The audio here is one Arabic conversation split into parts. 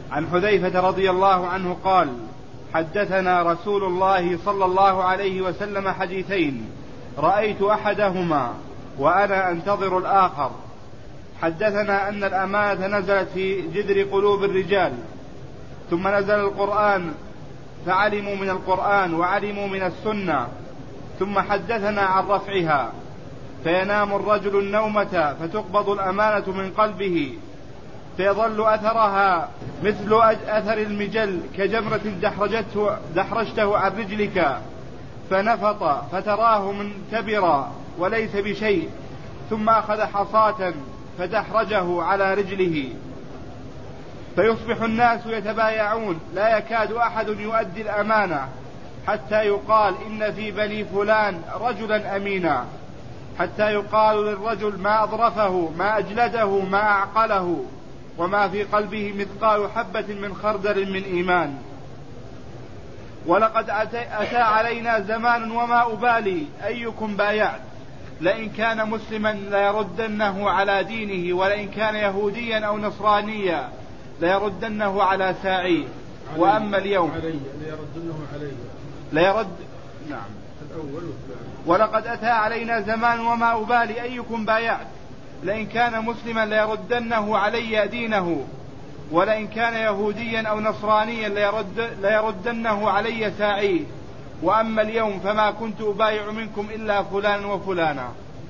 عن حذيفة رضي الله عنه قال: حدثنا رسول الله صلى الله عليه وسلم حديثين رأيت أحدهما وأنا أنتظر الآخر. حدثنا أن الأمانة نزلت في جذر قلوب الرجال، ثم نزل القرآن فعلموا من القرآن وعلموا من السنة، ثم حدثنا عن رفعها، فينام الرجل النومة فتقبض الأمانة من قلبه فيظل أثرها مثل أثر المجل كجمرة دحرجته عن رجلك فنفط فتراه منتبرا وليس بشيء، ثم أخذ حصاة فدحرجه على رجله، فيصبح الناس يتبايعون لا يكاد أحد يؤدي الأمانة حتى يقال إن في بني فلان رجلا أمينا، حتى يقال للرجل ما أظرفه ما أجلده ما أعقله وما في قلبه مثقال حبة من خردل من إيمان. ولقد أتى علينا زمان وما أبالي أيكم بايعت، لئن كان مسلما ليردنه على دينه، ولئن كان يهوديا أو نصرانيا ليردنه على ساعيه. وأما اليوم نعم. ولقد أتى علينا زمان وما أبالي أيكم بايعت، لئن كان مسلما ليردنه علي دينه، ولئن كان يهوديا أو نصرانيا ليردنه علي ساعيه. وأما اليوم فما كنت أبايع منكم إلا فلان وفلانا.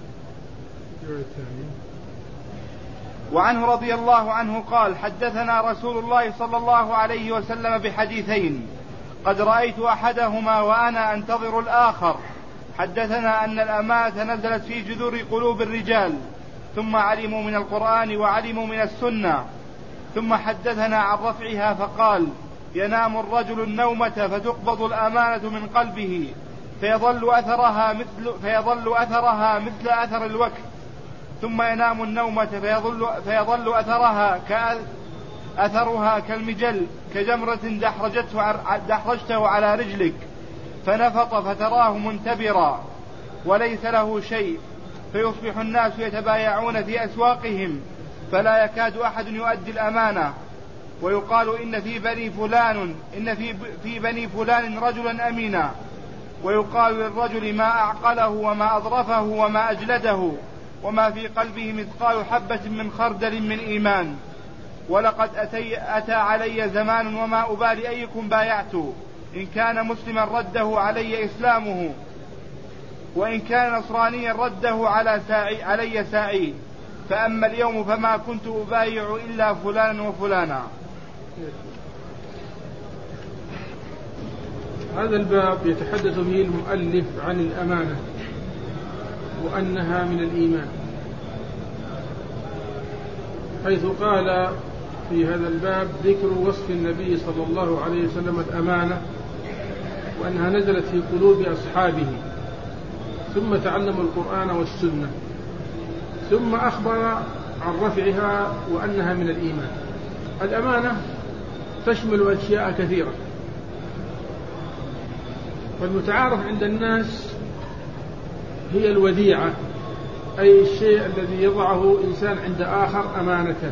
وعنه رضي الله عنه قال: حدثنا رسول الله صلى الله عليه وسلم بحديثين قد رأيت أحدهما وأنا أنتظر الآخر. حدثنا أن الأمانة نزلت في جذور قلوب الرجال، ثم علموا من القرآن وعلموا من السنة، ثم حدثنا عن رفعها فقال: ينام الرجل النومة فتقبض الأمانة من قلبه فيظل أثرها مثل أثر الوكر، ثم ينام النومة فيظل أثرها كالمجل كجمرة دحرجته على رجلك فنفط فتراه منتبرا وليس له شيء، فيصبح الناس يتبايعون في أسواقهم فلا يكاد أحد يؤدي الأمانة، ويقال إن في بني فلان رجلا أمينا، ويقال للرجل ما أعقله وما أظرفه وما أجلده وما في قلبه مثقال حبة من خردل من إيمان. ولقد أتى علي زمان وما أبالي أيكم بايعت، إن كان مسلما رده علي إسلامه، وإن كان نصرانيا رده علي ساعي. فأما اليوم فما كنت أبايع إلا فلانا وفلانا. هذا الباب يتحدث به المؤلف عن الأمانة وأنها من الإيمان، حيث قال في هذا الباب ذكر وصف النبي صلى الله عليه وسلم الأمانة وأنها نزلت في قلوب أصحابه، ثم تعلموا القرآن والسنة، ثم أخبر عن رفعها وأنها من الإيمان. الأمانة تشمل أشياء كثيرة، والمتعارف عند الناس هي الوديعة، أي الشيء الذي يضعه إنسان عند آخر أمانة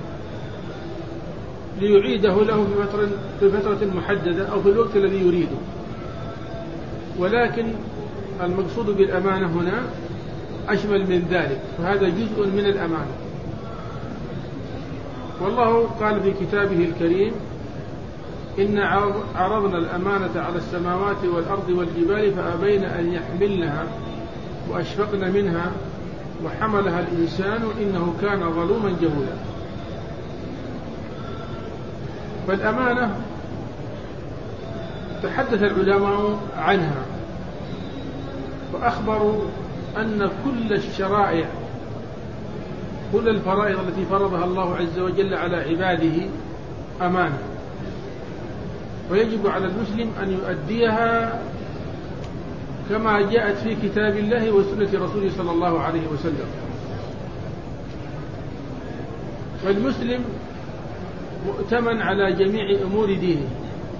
ليعيده له في فترة محددة أو في الوقت الذي يريده. ولكن المقصود بالأمانة هنا أشمل من ذلك، فهذا جزء من الأمانة. والله قال في كتابه الكريم: إن عرضنا الأمانة على السماوات والأرض والجبال فأبين أن يحملنها وأشفقن منها وحملها الإنسان إنه كان ظلوما جهولا. فالأمانة تحدث العلماء عنها وأخبروا أن كل الشرائع، كل الفرائض التي فرضها الله عز وجل على عباده أمانة، ويجب على المسلم أن يؤديها كما جاءت في كتاب الله وسنة رسوله صلى الله عليه وسلم. فالمسلم مؤتمن على جميع أمور دينه،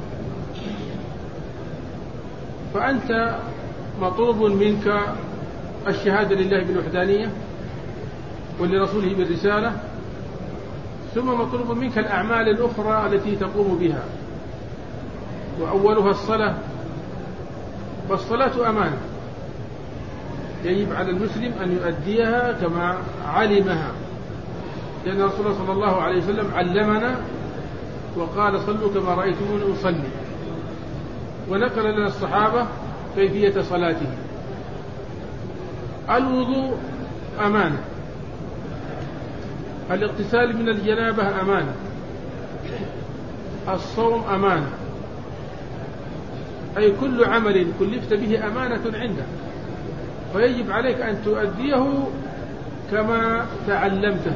فأنت مطلوب منك الشهادة لله بالوحدانية ولرسوله بالرسالة، ثم مطلوب منك الأعمال الأخرى التي تقوم بها، وأولها الصلاة، والصلاة أمانة يجب على المسلم أن يؤديها كما علمها، لأن رسول الله صلى الله عليه وسلم علمنا وقال صلوا كما رأيتموني أصلي، ونقل لنا الصحابة كيفية صلاته. الوضوء أمانة، الاغتسال من الجنابة أمانة، الصوم أمانة، أي كل عمل كلفت به أمانة عندك، فيجب عليك أن تؤديه كما تعلمته.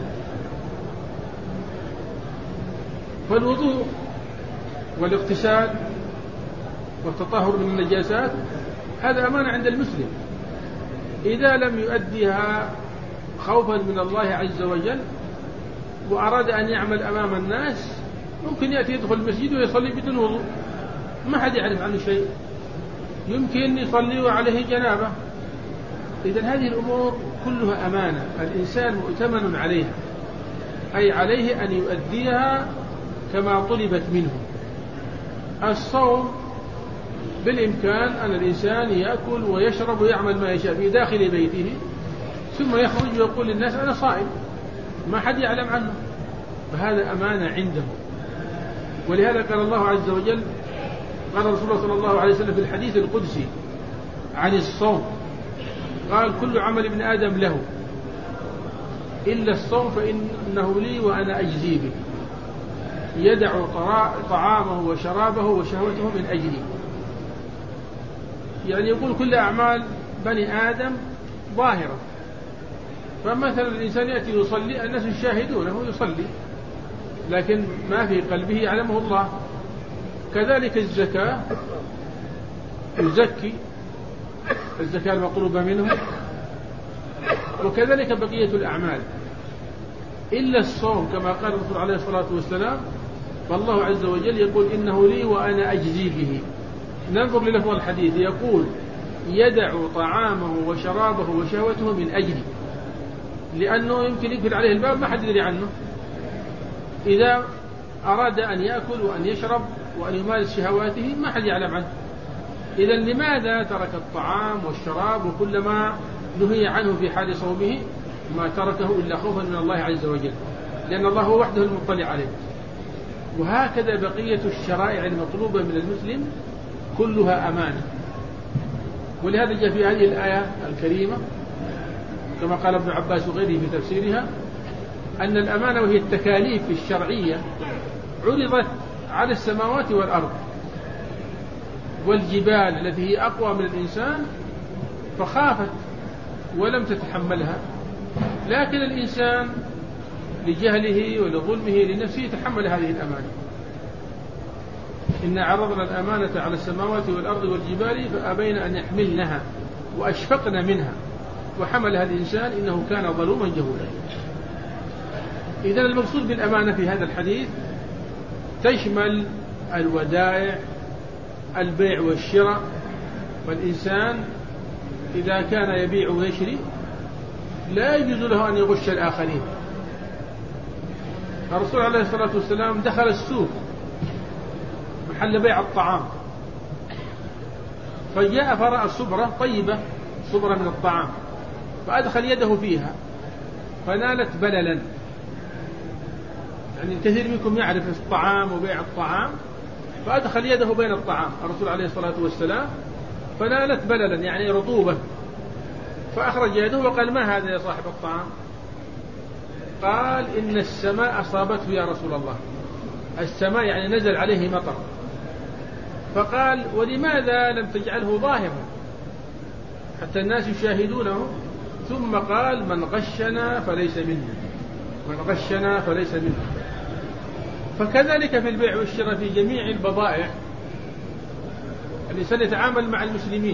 فالوضوء والاغتسال والتطهر من النجاسات هذا أمانة عند المسلم، إذا لم يؤديها خوفا من الله عز وجل وأراد أن يعمل أمام الناس، ممكن يأتي يدخل المسجد ويصلي بدون وضوء، ما حد يعرف عنه شيء، يمكن يصلي وعليه جنابة. إذن هذه الأمور كلها أمانة، الإنسان مؤتمن عليها، أي عليه أن يؤديها كما طلبت منه. الصوم بالإمكان أن الإنسان يأكل ويشرب ويعمل ما يشاء في داخل بيته، ثم يخرج ويقول للناس أنا صائم، ما حد يعلم عنه، فهذا أمانة عنده. ولهذا قال الله عز وجل، قال رسول الله صلى الله عليه وسلم في الحديث القدسي عن الصوم، قال كل عمل ابن آدم له إلا الصوم فإنه لي وأنا أجزي به، يدع طعامه وشرابه وشهوته من أجلي. يعني يقول كل أعمال بني آدم ظاهرة، فمثلا الإنسان يأتي يصلي الناس يشاهدونه يصلي، لكن ما في قلبه يعلمه الله. كذلك الزكاة، يزكي الزكاة المطلوبة منه، وكذلك بقية الأعمال إلا الصوم، كما قال الرسول عليه الصلاة والسلام، فالله عز وجل يقول إنه لي وأنا أجزي به. ننظر للفظ الحديث، يقول يدع طعامه وشرابه وشهوته من أجلي، لأنه يمكن يقفل عليه الباب ما حد يدري عنه، إذا أراد أن يأكل وأن يشرب وأن يمارس شهواته ما حد يعلم عنه. إذا لماذا ترك الطعام والشراب وكل ما نهي عنه في حال صومه؟ ما تركه إلا خوفا من الله عز وجل، لأن الله هو وحده المطلع عليه. وهكذا بقية الشرائع المطلوبة من المسلم كلها أمانة. ولهذا جاء في هذه الآية الكريمة كما قال ابن عباس وغيره في تفسيرها أن الأمانة وهي التكاليف الشرعية عرضت على السماوات والأرض والجبال التي هي أقوى من الإنسان فخافت ولم تتحملها، لكن الإنسان لجهله ولظلمه لنفسه تحمل هذه الأمانة. إنا عرضنا الأمانة على السماوات والأرض والجبال فأبين أن يحملنها وأشفقن منها وحمل هذا الإنسان إنه كان ظلوما جهولا. إذن المقصود بالأمانة في هذا الحديث تشمل الودائع، البيع والشراء، والإنسان إذا كان يبيع ويشري لا يجوز له أن يغش الآخرين. الرسول عليه الصلاة والسلام دخل السوق محل بيع الطعام، فجاء فرأى صبرة طيبة، صبرة من الطعام، فأدخل يده فيها فنالت بللا. يعني الكثير منكم يعرف الطعام وبيع الطعام، فأدخل يده بين الطعام الرسول عليه الصلاة والسلام فنالت بللا يعني رطوبة، فأخرج يده وقال ما هذا يا صاحب الطعام؟ قال إن السماء أصابته يا رسول الله، السماء يعني نزل عليه مطر. فقال ولماذا لم تجعله ظاهرا حتى الناس يشاهدونه؟ ثم قال من غشنا فليس منا، من غشنا فليس منا. فكذلك في البيع والشراء في جميع البضائع الإنسان يتعامل مع المسلمين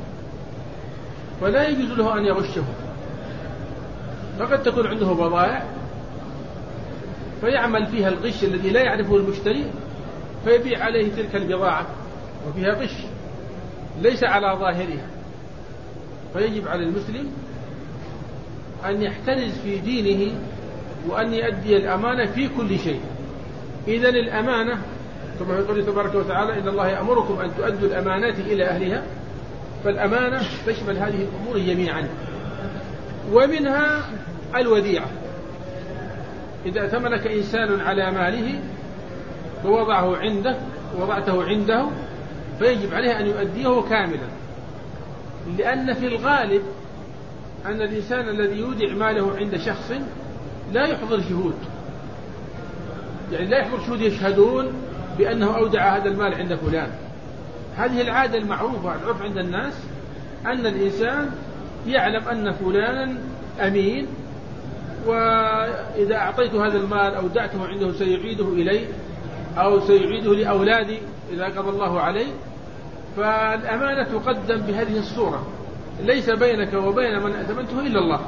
فلا يجوز له أن يغشهم. فقد تكون عنده بضائع فيعمل فيها الغش الذي لا يعرفه المشتري فيبيع عليه تلك البضاعة وفيها غش ليس على ظاهرها. فيجب على المسلم أن يحترز في دينه وأن يؤدي الأمانة في كل شيء. إذن الأمانة كما يقول تبارك وتعالى إن الله يأمركم أن تؤدوا الأمانات إلى أهلها، فالأمانة تشمل هذه الأمور جميعا، ومنها الوديعة. إذا ائتمنك إنسان على ماله ووضعته عنده فيجب عليه أن يؤديه كاملا، لأن في الغالب أن الإنسان الذي يودع ماله عند شخص لا يحضر شهود، يعني لا يحضر شهود يشهدون بأنه أودع هذا المال عند فلان. هذه العادة المعروفة العرف عند الناس أن الإنسان يعلم أن فلانا أمين، وإذا أعطيت هذا المال أودعته عنده سيعيده إلي أو سيعيده لأولادي إذا قضى الله عليه. فالأمانة تقدم بهذه الصورة، ليس بينك وبين من أتمنته إلا الله.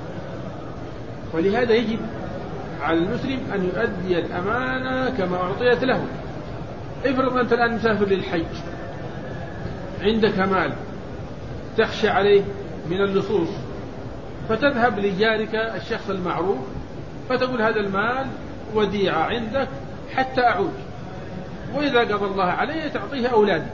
ولهذا يجب على المسلم أن يؤدي الأمانة كما أعطيت له. افرض أنت الآن مسافر للحج، عندك مال تخشى عليه من اللصوص، فتذهب لجارك الشخص المعروف فتقول هذا المال وديعة عندك حتى أعود، وإذا قضى الله عليه تعطيه أولادي،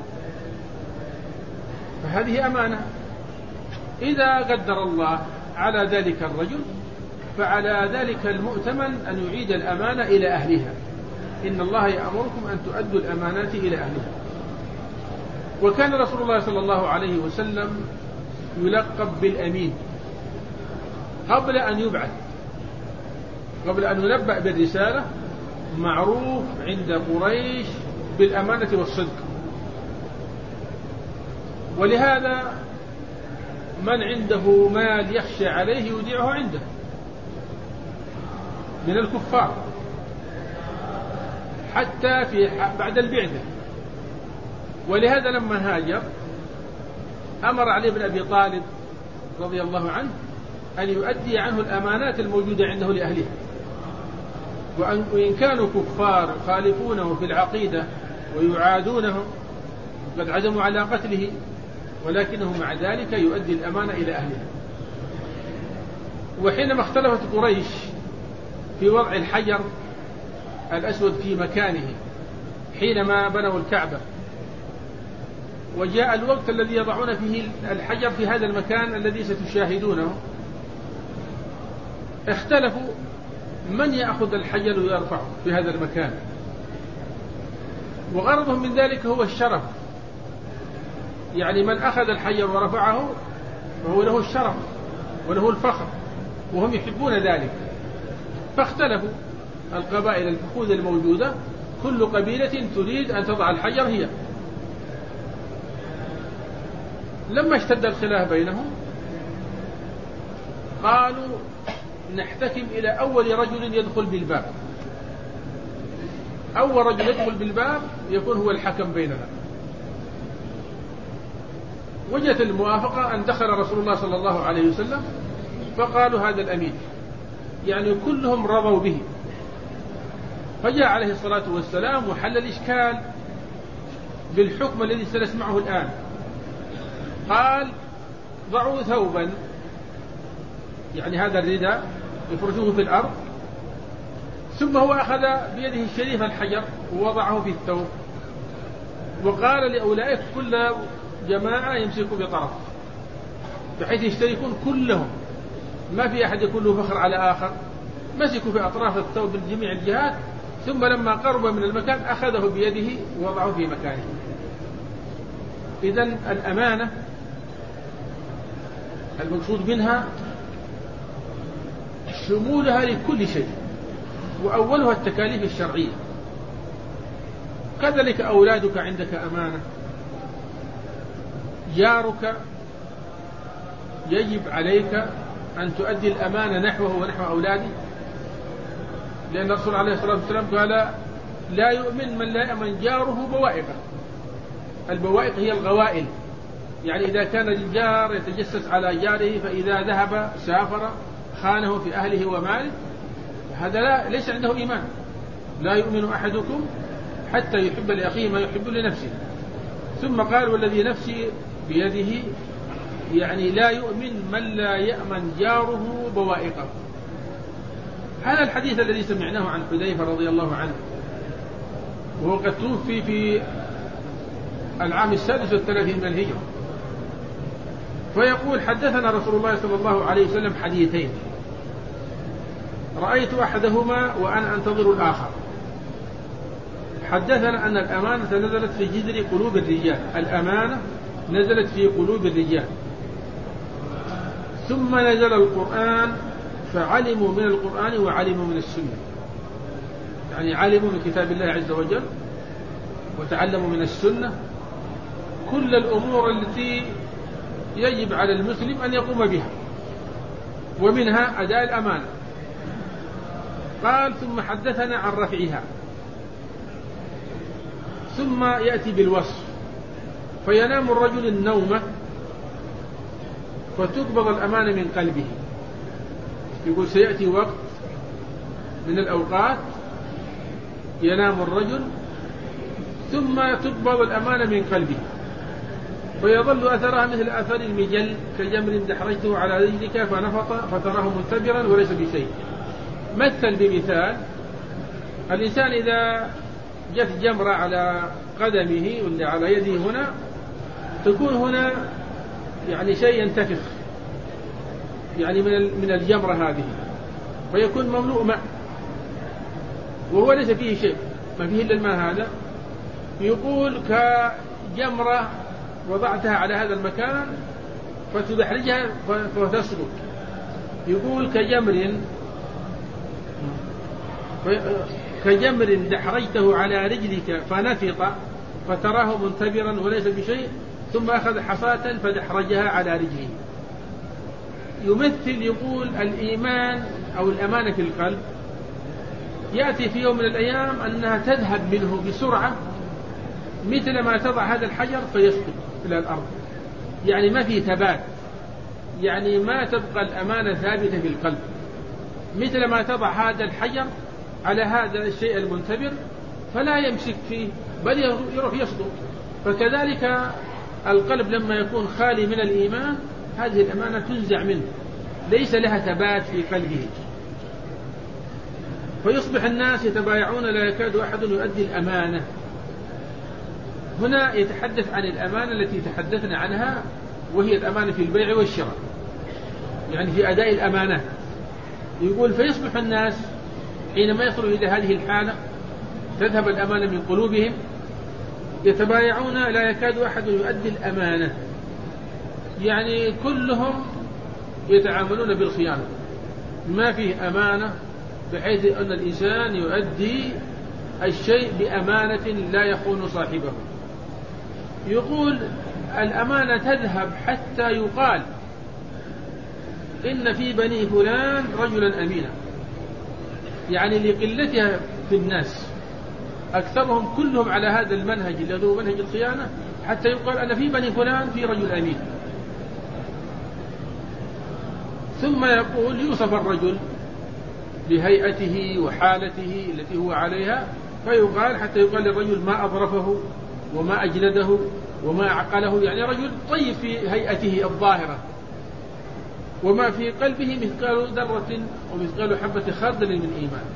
فهذه أمانة. إذا قدر الله على ذلك الرجل فعلى ذلك المؤتمن أن يعيد الأمانة إلى أهلها. إن الله يأمركم أن تؤدوا الأمانات إلى أهلها. وكان رسول الله صلى الله عليه وسلم يلقب بالأمين قبل أن يبعث، قبل أن ينبأ بالرسالة، معروف عند قريش بالأمانة والصدق. ولهذا من عنده مال يخشى عليه يودعه عنده من الكفار حتى بعد البعثة. ولهذا لما هاجر أمر علي بن أبي طالب رضي الله عنه أن يؤدي عنه الأمانات الموجودة عنده لأهلها، وإن كانوا كفار يخالفونه في العقيدة ويعادونه قد عزموا على قتله، ولكنه مع ذلك يؤدي الأمانة إلى أهلها. وحينما اختلفت قريش في وضع الحجر الأسود في مكانه حينما بنوا الكعبة، وجاء الوقت الذي يضعون فيه الحجر في هذا المكان الذي ستشاهدونه، اختلفوا من يأخذ الحجر ويرفعه في هذا المكان، وغرضهم من ذلك هو الشرف، يعني من أخذ الحجر ورفعه فهو له الشرف وله الفخر، وهم يحبون ذلك. فاختلفوا القبائل الفخوذ الموجودة، كل قبيلة تريد أن تضع الحجر هي. لما اشتد الخلاف بينهم قالوا نحتكم إلى أول رجل يدخل بالباب، أول رجل يدخل بالباب يكون هو الحكم بيننا. وجدت الموافقة أن دخل رسول الله صلى الله عليه وسلم، فقالوا هذا الأمين، يعني كلهم رضوا به. فجاء عليه الصلاة والسلام وحل الإشكال بالحكم الذي سنسمعه الآن. قال ضعوا ثوبا، يعني هذا الرداء، يفرشوه في الأرض، ثم هو أخذ بيده الشريف الحجر ووضعه في الثوب، وقال لأولئك كل جماعة يمسكوا بطرف بحيث يشتركون كلهم، ما في أحد يكون له فخر على آخر. مسكوا في أطراف الثوب من جميع الجهات، ثم لما قرب من المكان أخذه بيده ووضعه في مكانه. إذن الأمانة المقصود منها شمولها لكل شيء، وأولها التكاليف الشرعية. كذلك أولادك عندك أمانة، جارك يجب عليك أن تؤدي الأمانة نحوه ونحو أولاده، لأن الرسول عليه الصلاة والسلام قال لا يؤمن من لا يأمن جاره بوائقه. البوائق هي الغوائل، يعني إذا كان الجار يتجسس على جاره فإذا ذهب سافر خانه في أهله وماله، هذا ليس عنده إيمان. لا يؤمن أحدكم حتى يحب لأخيه ما يحب لنفسه. ثم قال والذي نفسي بيده، يعني لا يؤمن من لا يأمن جاره بوائقه. هذا الحديث الذي سمعناه عن حذيفة رضي الله عنه، وهو قد توفي في العام 36 من الهجرة، فيقول حدثنا رسول الله صلى الله عليه وسلم حديثين رأيت أحدهما وأنا أنتظر الآخر. حدثنا أن الأمانة نزلت في جذر قلوب الرجال، الأمانة نزلت في قلوب الرجال، ثم نزل القرآن فعلموا من القرآن وعلموا من السنة، يعني علموا من كتاب الله عز وجل وتعلموا من السنة كل الأمور التي يجب على المسلم أن يقوم بها، ومنها أداء الأمانة. قال ثم حدثنا عن رفعها، ثم يأتي بالوصف، فينام الرجل النوم فتقبض الأمانة من قلبه. يقول سيأتي وقت من الأوقات ينام الرجل ثم تقبض الأمانة من قلبه، فيظل أثرها مثل أثر المجل كجمر دحرجته على رجلك فنفط فتراه منتبرا وليس بشيء. مثل بمثال، الإنسان إذا جت جمرة على قدمه ولا على يده هنا، تكون هنا يعني شيء ينتفخ يعني من الجمرة هذه، فيكون مملوء ماء وهو ليس فيه شيء، ما فيه إلا الماء هذا. يقول كجمرة وضعتها على هذا المكان فتدحرجها فتسلك. يقول كجمر دحرجته على رجلك فنفط فتراه منتبرا وليس بشيء، ثم أخذ حصاة فدحرجها على رجله. يمثل، يقول الإيمان أو الأمانة في القلب يأتي في يوم من الأيام أنها تذهب منه بسرعة مثل ما تضع هذا الحجر فيسقط إلى الأرض، يعني ما في ثبات، يعني ما تبقى الأمانة ثابتة في القلب، مثل ما تضع هذا الحجر على هذا الشيء المنتبر فلا يمسك فيه بل يروح يسقط. فكذلك القلب لما يكون خالي من الإيمان هذه الأمانة تنزع منه، ليس لها ثبات في قلبه، فيصبح الناس يتبايعون لا يكاد أحد يؤدي الأمانة. هنا يتحدث عن الأمانة التي تحدثنا عنها، وهي الأمانة في البيع والشراء، يعني في أداء الأمانات. يقول فيصبح الناس حينما يصلوا إلى هذه الحالة تذهب الأمانة من قلوبهم، يتبايعون لا يكاد أحد يؤدي الأمانة، يعني كلهم يتعاملون بالخيانة، ما فيه أمانة بحيث أن الإنسان يؤدي الشيء بأمانة لا يخون صاحبه. يقول الأمانة تذهب حتى يقال إن في بني فلان رجلا أمينا، يعني لقلتها في الناس، أكثرهم كلهم على هذا المنهج الذي هو منهج الخيانة، حتى يقال أن في بني فلان في رجل أمين. ثم يقول يوصف الرجل بهيئته وحالته التي هو عليها، فيقال حتى يقال للرجل ما أظرفه وما أجلده وما أعقله، يعني رجل طيب في هيئته الظاهرة وما في قلبه مثقال ذرة ومثقال حبة خردل من إيمان.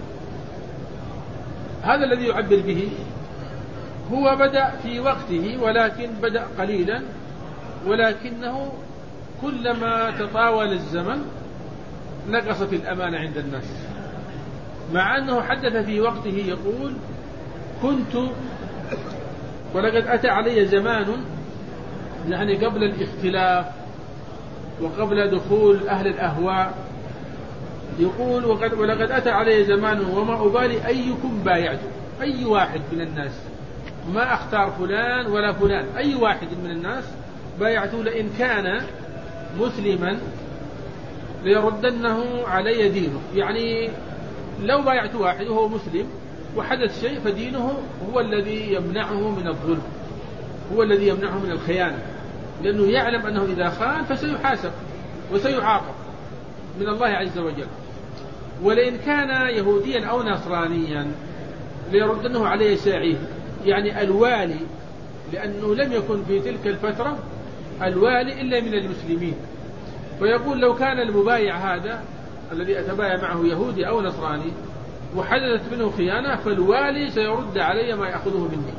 هذا الذي يعبر به هو بدأ في وقته، ولكن بدأ قليلا، ولكنه كلما تطاول الزمن نقصت الأمانة عند الناس، مع أنه حدث في وقته يقول كنت ولقد أتى علي زمان، يعني قبل الاختلاف وقبل دخول أهل الأهواء، يقول ولقد أتى علي زمان وما أبالي أيكم بايعت، أي واحد من الناس، ما أختار فلان ولا فلان، أي واحد من الناس بايعته لئن كان مسلما ليردنه علي دينه، يعني لو بايعت واحد وهو مسلم وحدث شيء فدينه هو الذي يمنعه من الظلم، هو الذي يمنعه من الخيانة، لأنه يعلم أنه إذا خان فسيحاسب وسيعاقب من الله عز وجل. ولئن كان يهوديا أو نصرانيا ليردنه عليه ساعيه، يعني الوالي، لأنه لم يكن في تلك الفترة الوالي إلا من المسلمين، ويقول لو كان المبايع هذا الذي أتبايع معه يهودي أو نصراني وحدثت منه خيانة فالوالي سيرد علي ما يأخذه مني.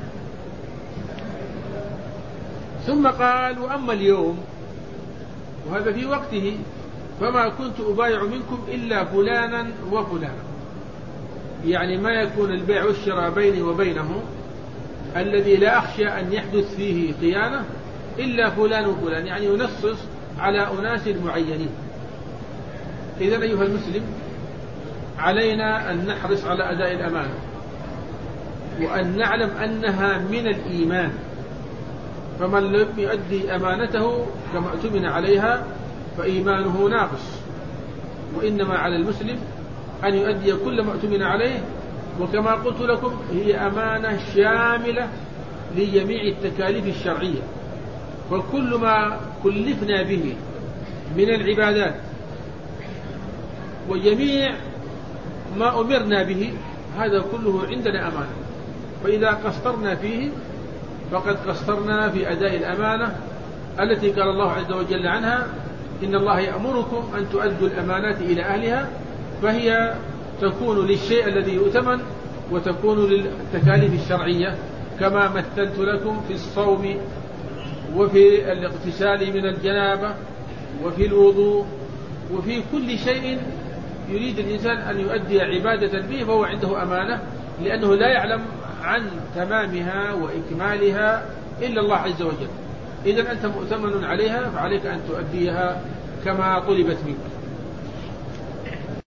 ثم قال وأما اليوم وهذا في وقته فما كنت أبايع منكم إلا فلانا وفلانا، يعني ما يكون البيع والشراء بيني وبينه الذي لا أخشى أن يحدث فيه خيانة إلا فلان وفلان، يعني ينصص على أناس معينين. إذن أيها المسلم علينا أن نحرص على أداء الأمانة وأن نعلم أنها من الإيمان، فمن لم يؤدي أمانته كما اؤتمن عليها فإيمانه ناقص، وإنما على المسلم أن يؤدي كل ما اؤتمن عليه. وكما قلت لكم هي أمانة شاملة لجميع التكاليف الشرعية، وكل ما كلفنا به من العبادات وجميع ما أمرنا به هذا كله عندنا أمانة، فإذا قصرنا فيه فقد قصرنا في أداء الأمانة التي قال الله عز وجل عنها إن الله يأمركم أن تؤدوا الأمانات إلى أهلها، فهي تكون للشيء الذي يؤتمن وتكون للتكاليف الشرعية كما مثلت لكم في الصوم وفي الاغتسال من الجنابة وفي الوضوء وفي كل شيء يريد الإنسان أن يؤدي عبادة به فهو عنده أمانة، لأنه لا يعلم عن تمامها وإكمالها إلا الله عز وجل. إذن أنت مؤتمن عليها فعليك أن تؤديها كما طلبت منك.